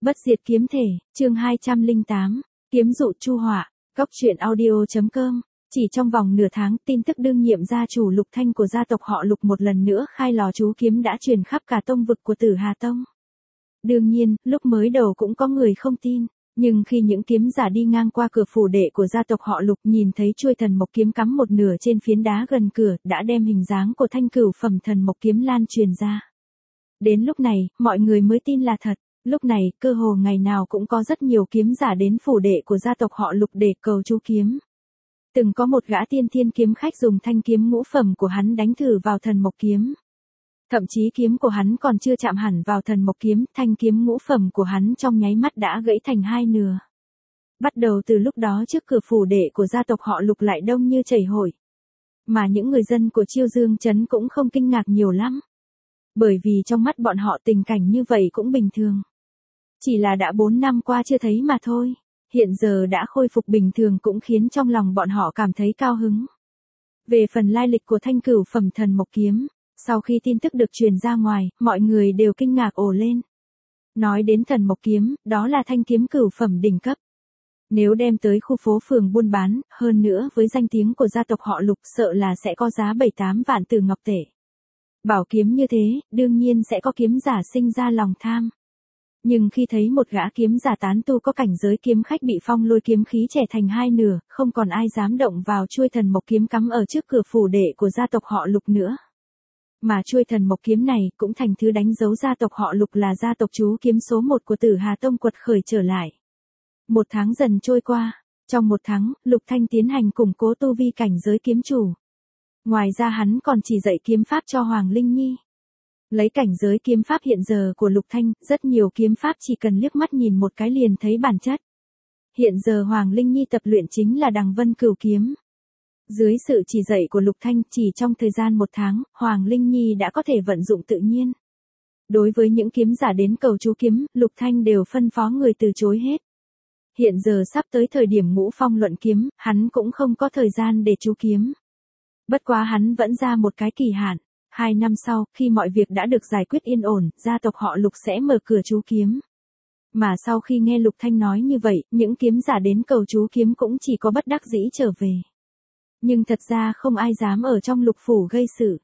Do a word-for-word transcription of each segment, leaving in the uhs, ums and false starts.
Bất diệt kiếm thể, chương hai trăm lẻ tám, kiếm dụ chu họa, góc truyện audio.com. Chỉ trong vòng nửa tháng, tin tức đương nhiệm gia chủ Lục Thanh của gia tộc họ Lục một lần nữa khai lò chú kiếm đã truyền khắp cả tông vực của Tử Hà Tông. Đương nhiên, lúc mới đầu cũng có người không tin, nhưng khi những kiếm giả đi ngang qua cửa phủ đệ của gia tộc họ Lục nhìn thấy chuôi thần mộc kiếm cắm một nửa trên phiến đá gần cửa, đã đem hình dáng của thanh cửu phẩm thần mộc kiếm lan truyền ra. Đến lúc này, mọi người mới tin là thật. Lúc này, cơ hồ ngày nào cũng có rất nhiều kiếm giả đến phủ đệ của gia tộc họ Lục để cầu chú kiếm. Từng có một gã tiên thiên kiếm khách dùng thanh kiếm ngũ phẩm của hắn đánh thử vào thần mộc kiếm. Thậm chí kiếm của hắn còn chưa chạm hẳn vào thần mộc kiếm, thanh kiếm ngũ phẩm của hắn trong nháy mắt đã gãy thành hai nửa. Bắt đầu từ lúc đó trước cửa phủ đệ của gia tộc họ Lục lại đông như chảy hội. Mà những người dân của Chiêu Dương Trấn cũng không kinh ngạc nhiều lắm. Bởi vì trong mắt bọn họ tình cảnh như vậy cũng bình thường. Chỉ là đã bốn năm qua chưa thấy mà thôi, hiện giờ đã khôi phục bình thường cũng khiến trong lòng bọn họ cảm thấy cao hứng. Về phần lai lịch của thanh cửu phẩm thần mộc kiếm, sau khi tin tức được truyền ra ngoài, mọi người đều kinh ngạc ồ lên. Nói đến thần mộc kiếm, đó là thanh kiếm cửu phẩm đỉnh cấp. Nếu đem tới khu phố phường buôn bán, hơn nữa với danh tiếng của gia tộc họ Lục sợ là sẽ có giá bảy tám vạn từ ngọc tệ. Bảo kiếm như thế, đương nhiên sẽ có kiếm giả sinh ra lòng tham. Nhưng khi thấy một gã kiếm giả tán tu có cảnh giới kiếm khách bị phong lôi kiếm khí chẻ thành hai nửa, không còn ai dám động vào chuôi thần mộc kiếm cắm ở trước cửa phủ đệ của gia tộc họ Lục nữa. Mà chuôi thần mộc kiếm này cũng thành thứ đánh dấu gia tộc họ Lục là gia tộc chú kiếm số một của Tử Hà Tông quật khởi trở lại. Một tháng dần trôi qua, trong một tháng, Lục Thanh tiến hành củng cố tu vi cảnh giới kiếm chủ. Ngoài ra hắn còn chỉ dạy kiếm pháp cho Hoàng Linh Nhi. Lấy cảnh giới kiếm pháp hiện giờ của Lục Thanh, rất nhiều kiếm pháp chỉ cần liếc mắt nhìn một cái liền thấy bản chất. Hiện giờ Hoàng Linh Nhi tập luyện chính là Đằng Vân Cửu kiếm. Dưới sự chỉ dạy của Lục Thanh, chỉ trong thời gian một tháng, Hoàng Linh Nhi đã có thể vận dụng tự nhiên. Đối với những kiếm giả đến cầu chú kiếm, Lục Thanh đều phân phó người từ chối hết. Hiện giờ sắp tới thời điểm ngũ phong luận kiếm, hắn cũng không có thời gian để chú kiếm. Bất quá hắn vẫn ra một cái kỳ hạn. Hai năm sau, khi mọi việc đã được giải quyết yên ổn, gia tộc họ Lục sẽ mở cửa chú kiếm. Mà sau khi nghe Lục Thanh nói như vậy, những kiếm giả đến cầu chú kiếm cũng chỉ có bất đắc dĩ trở về. Nhưng thật ra không ai dám ở trong Lục phủ gây sự.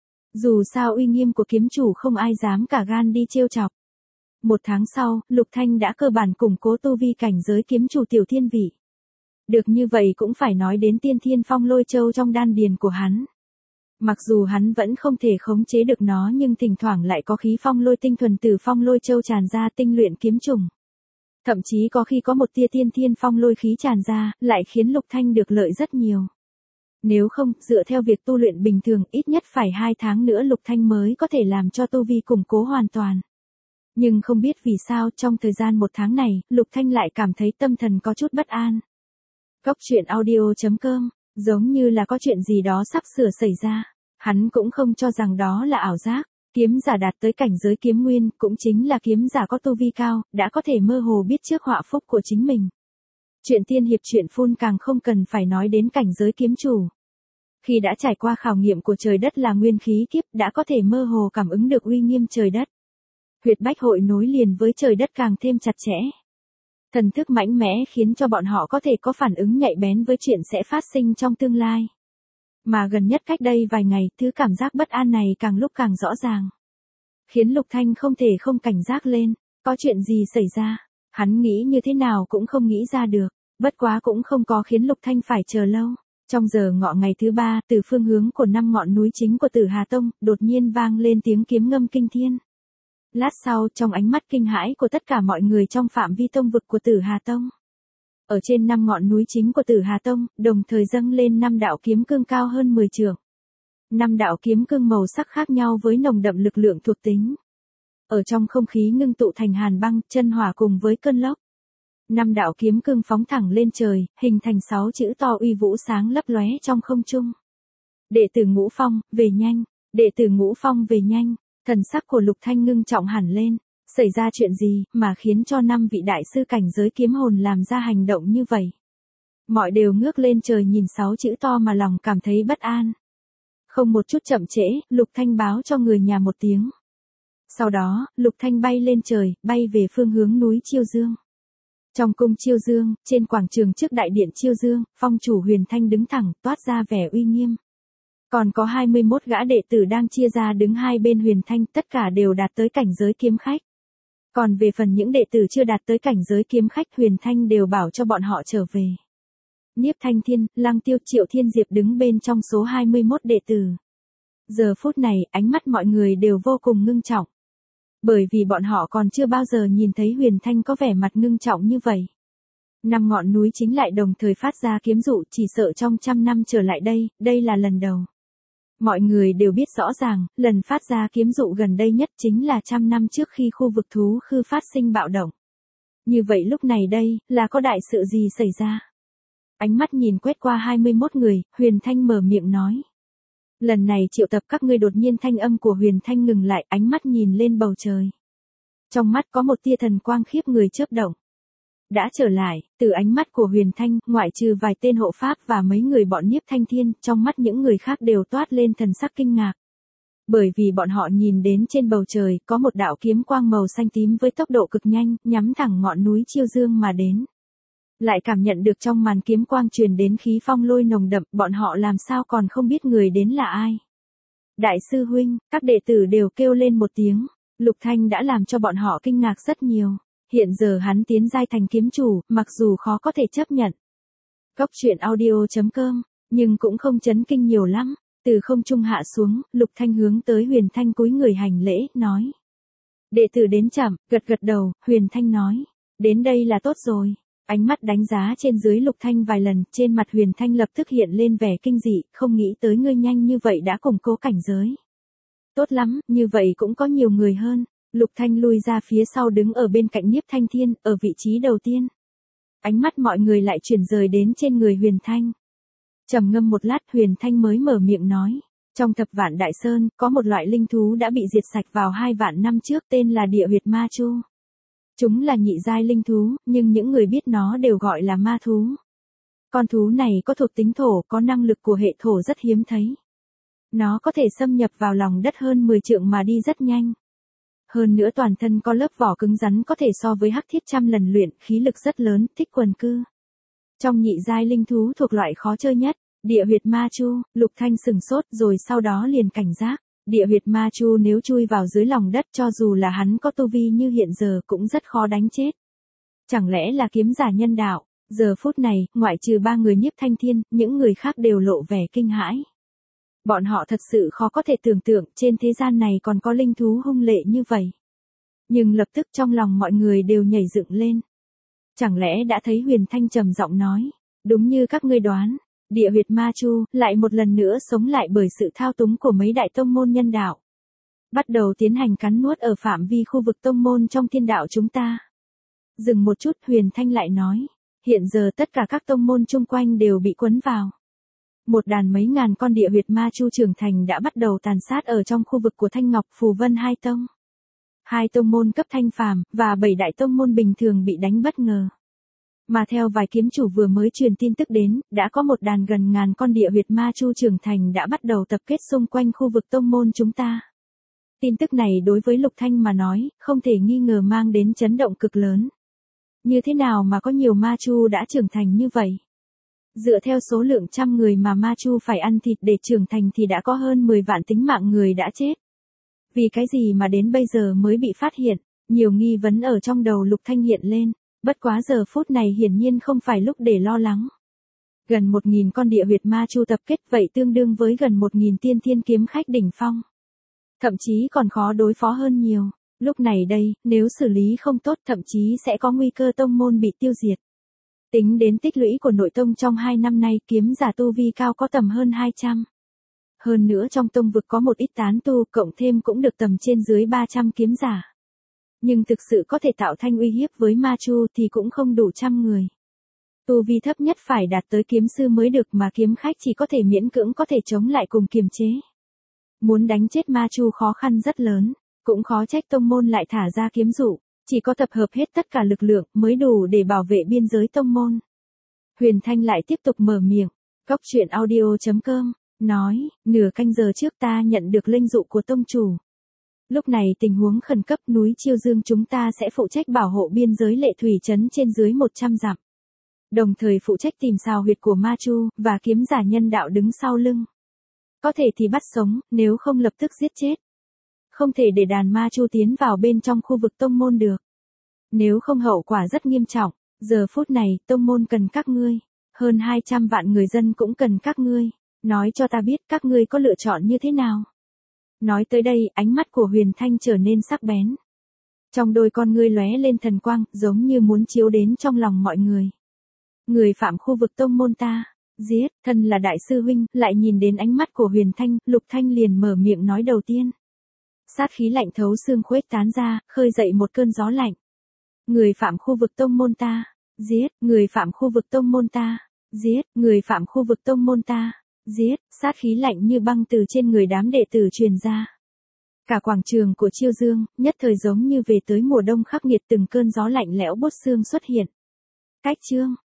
Dù sao uy nghiêm của kiếm chủ không ai dám cả gan đi trêu chọc. Một tháng sau, Lục Thanh đã cơ bản củng cố tu vi cảnh giới kiếm chủ tiểu thiên vị. Được như vậy cũng phải nói đến tiên thiên phong lôi châu trong đan điền của hắn. Mặc dù hắn vẫn không thể khống chế được nó nhưng thỉnh thoảng lại có khí phong lôi tinh thuần từ phong lôi châu tràn ra tinh luyện kiếm trùng. Thậm chí có khi có một tia tiên thiên phong lôi khí tràn ra, lại khiến Lục Thanh được lợi rất nhiều. Nếu không, dựa theo việc tu luyện bình thường, ít nhất phải hai tháng nữa Lục Thanh mới có thể làm cho tu vi củng cố hoàn toàn. Nhưng không biết vì sao trong thời gian một tháng này, Lục Thanh lại cảm thấy tâm thần có chút bất an. Góc truyện audio.com, giống như là có chuyện gì đó sắp sửa xảy ra. Hắn cũng không cho rằng đó là ảo giác. Kiếm giả đạt tới cảnh giới kiếm nguyên, cũng chính là kiếm giả có tu vi cao, đã có thể mơ hồ biết trước họa phúc của chính mình. Chuyện tiên hiệp truyện phun càng không cần phải nói đến cảnh giới kiếm chủ. Khi đã trải qua khảo nghiệm của trời đất là nguyên khí kiếp, đã có thể mơ hồ cảm ứng được uy nghiêm trời đất. Huyệt bách hội nối liền với trời đất càng thêm chặt chẽ. Thần thức mạnh mẽ khiến cho bọn họ có thể có phản ứng nhạy bén với chuyện sẽ phát sinh trong tương lai. Mà gần nhất cách đây vài ngày, thứ cảm giác bất an này càng lúc càng rõ ràng. Khiến Lục Thanh không thể không cảnh giác lên, có chuyện gì xảy ra, hắn nghĩ như thế nào cũng không nghĩ ra được, bất quá cũng không có khiến Lục Thanh phải chờ lâu. Trong giờ ngọ ngày thứ ba, từ phương hướng của năm ngọn núi chính của Tử Hà Tông, đột nhiên vang lên tiếng kiếm ngâm kinh thiên. Lát sau, trong ánh mắt kinh hãi của tất cả mọi người trong phạm vi tông vực của Tử Hà Tông. Ở trên năm ngọn núi chính của Tử Hà Tông, đồng thời dâng lên năm đạo kiếm cương cao hơn mười trượng. Năm đạo kiếm cương màu sắc khác nhau với nồng đậm lực lượng thuộc tính. Ở trong không khí ngưng tụ thành hàn băng, chân hỏa cùng với cơn lốc. Năm đạo kiếm cương phóng thẳng lên trời, hình thành sáu chữ to uy vũ sáng lấp lóe trong không trung. Đệ tử Ngũ Phong, về nhanh, đệ tử Ngũ Phong về nhanh. Thần sắc của Lục Thanh ngưng trọng hẳn lên, xảy ra chuyện gì mà khiến cho năm vị đại sư cảnh giới kiếm hồn làm ra hành động như vậy. Mọi đều ngước lên trời nhìn sáu chữ to mà lòng cảm thấy bất an. Không một chút chậm trễ, Lục Thanh báo cho người nhà một tiếng. Sau đó, Lục Thanh bay lên trời, bay về phương hướng núi Chiêu Dương. Trong cung Chiêu Dương, trên quảng trường trước đại điện Chiêu Dương, phong chủ Huyền Thanh đứng thẳng, toát ra vẻ uy nghiêm. Còn có hai mươi mốt gã đệ tử đang chia ra đứng hai bên Huyền Thanh, tất cả đều đạt tới cảnh giới kiếm khách. Còn về phần những đệ tử chưa đạt tới cảnh giới kiếm khách, Huyền Thanh đều bảo cho bọn họ trở về. Nhiếp Thanh Thiên, Lăng Tiêu, Triệu Thiên Diệp đứng bên trong số hai mươi mốt đệ tử. Giờ phút này, ánh mắt mọi người đều vô cùng ngưng trọng. Bởi vì bọn họ còn chưa bao giờ nhìn thấy Huyền Thanh có vẻ mặt ngưng trọng như vậy. Năm ngọn núi chính lại đồng thời phát ra kiếm dụ, chỉ sợ trong trăm năm trở lại đây, đây là lần đầu. Mọi người đều biết rõ ràng, lần phát ra kiếm dụ gần đây nhất chính là trăm năm trước khi khu vực thú khư phát sinh bạo động. Như vậy lúc này đây, là có đại sự gì xảy ra? Ánh mắt nhìn quét qua hai mươi mốt người, Huyền Thanh mở miệng nói. Lần này triệu tập các ngươi, đột nhiên thanh âm của Huyền Thanh ngừng lại, ánh mắt nhìn lên bầu trời. Trong mắt có một tia thần quang khiếp người chớp động. Đã trở lại, từ ánh mắt của Huyền Thanh, ngoại trừ vài tên hộ pháp và mấy người bọn Nhiếp Thanh Thiên, trong mắt những người khác đều toát lên thần sắc kinh ngạc. Bởi vì bọn họ nhìn đến trên bầu trời, có một đạo kiếm quang màu xanh tím với tốc độ cực nhanh, nhắm thẳng ngọn núi Chiêu Dương mà đến. Lại cảm nhận được trong màn kiếm quang truyền đến khí phong lôi nồng đậm, bọn họ làm sao còn không biết người đến là ai. Đại sư huynh, các đệ tử đều kêu lên một tiếng. Lục Thanh đã làm cho bọn họ kinh ngạc rất nhiều. Hiện giờ hắn tiến giai thành kiếm chủ, mặc dù khó có thể chấp nhận. Cốc truyện audio chấm com, nhưng cũng không chấn kinh nhiều lắm. Từ không trung hạ xuống, Lục Thanh hướng tới Huyền Thanh cúi người hành lễ, nói. Đệ tử đến chậm, gật gật đầu, Huyền Thanh nói. Đến đây là tốt rồi. Ánh mắt đánh giá trên dưới Lục Thanh vài lần, trên mặt Huyền Thanh lập tức hiện lên vẻ kinh dị, không nghĩ tới ngươi nhanh như vậy đã củng cố cảnh giới. Tốt lắm, như vậy cũng có nhiều người hơn. Lục Thanh lui ra phía sau đứng ở bên cạnh Nhiếp Thanh Thiên, ở vị trí đầu tiên. Ánh mắt mọi người lại chuyển rời đến trên người Huyền Thanh. Trầm ngâm một lát, Huyền Thanh mới mở miệng nói. Trong thập vạn đại sơn, có một loại linh thú đã bị diệt sạch vào hai vạn năm trước, tên là địa huyệt ma chu. Chúng là nhị giai linh thú, nhưng những người biết nó đều gọi là ma thú. Con thú này có thuộc tính thổ, có năng lực của hệ thổ rất hiếm thấy. Nó có thể xâm nhập vào lòng đất hơn mười trượng mà đi rất nhanh. Hơn nữa toàn thân có lớp vỏ cứng rắn, có thể so với hắc thiết trăm lần luyện, khí lực rất lớn, thích quần cư. Trong nhị giai linh thú thuộc loại khó chơi nhất, địa huyệt ma chu. Lục Thanh sừng sốt rồi sau đó liền cảnh giác. Địa huyệt ma chu nếu chui vào dưới lòng đất, cho dù là hắn có tu vi như hiện giờ cũng rất khó đánh chết. Chẳng lẽ là kiếm giả nhân đạo? Giờ phút này, ngoại trừ ba người Nhiếp Thanh Thiên, những người khác đều lộ vẻ kinh hãi. Bọn họ thật sự khó có thể tưởng tượng trên thế gian này còn có linh thú hung lệ như vậy. Nhưng lập tức trong lòng mọi người đều nhảy dựng lên. Chẳng lẽ đã thấy Huyền Thanh trầm giọng nói, đúng như các ngươi đoán, địa huyệt ma chu lại một lần nữa sống lại bởi sự thao túng của mấy đại tông môn nhân đạo. Bắt đầu tiến hành cắn nuốt ở phạm vi khu vực tông môn trong thiên đạo chúng ta. Dừng một chút, Huyền Thanh lại nói, hiện giờ tất cả các tông môn chung quanh đều bị quấn vào. Một đàn mấy ngàn con địa huyệt ma chu trưởng thành đã bắt đầu tàn sát ở trong khu vực của Thanh Ngọc Phù Vân hai tông. Hai tông môn cấp thanh phàm, và bảy đại tông môn bình thường bị đánh bất ngờ. Mà theo vài kiếm chủ vừa mới truyền tin tức đến, đã có một đàn gần ngàn con địa huyệt ma chu trưởng thành đã bắt đầu tập kết xung quanh khu vực tông môn chúng ta. Tin tức này đối với Lục Thanh mà nói, không thể nghi ngờ mang đến chấn động cực lớn. Như thế nào mà có nhiều ma chu đã trưởng thành như vậy? Dựa theo số lượng trăm người mà ma chu phải ăn thịt để trưởng thành thì đã có hơn mười vạn tính mạng người đã chết. Vì cái gì mà đến bây giờ mới bị phát hiện? Nhiều nghi vấn ở trong đầu Lục Thanh hiện lên. Bất quá giờ phút này hiển nhiên không phải lúc để lo lắng. Gần một nghìn con địa huyệt ma chu tập kết, vậy tương đương với gần một nghìn tiên thiên kiếm khách đỉnh phong. Thậm chí còn khó đối phó hơn nhiều. Lúc này đây, nếu xử lý không tốt thậm chí sẽ có nguy cơ tông môn bị tiêu diệt. Tính đến tích lũy của nội tông trong hai năm nay, kiếm giả tu vi cao có tầm hơn hai trăm. Hơn nữa trong tông vực có một ít tán tu, cộng thêm cũng được tầm trên dưới ba trăm kiếm giả. Nhưng thực sự có thể tạo thành uy hiếp với ma chu thì cũng không đủ trăm người. Tu vi thấp nhất phải đạt tới kiếm sư mới được, mà kiếm khách chỉ có thể miễn cưỡng có thể chống lại cùng kiềm chế. Muốn đánh chết ma chu khó khăn rất lớn, cũng khó trách tông môn lại thả ra kiếm dụ, chỉ có tập hợp hết tất cả lực lượng mới đủ để bảo vệ biên giới tông môn. Huyền Thanh lại tiếp tục mở miệng, cốc truyện audio chấm com, nói, nửa canh giờ trước ta nhận được linh dụ của tông chủ. Lúc này tình huống khẩn cấp núi Chiêu Dương chúng ta sẽ phụ trách bảo hộ biên giới lệ thủy trấn trên dưới một trăm dặm. Đồng thời phụ trách tìm xào huyệt của Ma Chu, và kiếm giả nhân đạo đứng sau lưng. Có thể thì bắt sống, nếu không lập tức giết chết. Không thể để đàn Ma Chu tiến vào bên trong khu vực tông môn được. Nếu không hậu quả rất nghiêm trọng, giờ phút này tông môn cần các ngươi. Hơn hai trăm vạn người dân cũng cần các ngươi. Nói cho ta biết các ngươi có lựa chọn như thế nào. Nói tới đây, ánh mắt của Huyền Thanh trở nên sắc bén. Trong đôi con ngươi lóe lên thần quang, giống như muốn chiếu đến trong lòng mọi người. Người phạm khu vực tông môn ta, giết, thân là đại sư huynh, lại nhìn đến ánh mắt của Huyền Thanh, Lục Thanh liền mở miệng nói đầu tiên. Sát khí lạnh thấu xương khuếch tán ra, khơi dậy một cơn gió lạnh. Người phạm khu vực tông môn ta, giết, người phạm khu vực tông môn ta, giết, người phạm khu vực tông môn ta, giết, sát khí lạnh như băng từ trên người đám đệ tử truyền ra. Cả quảng trường của Chiêu Dương, nhất thời giống như về tới mùa đông khắc nghiệt, từng cơn gió lạnh lẽo buốt xương xuất hiện. Cách chương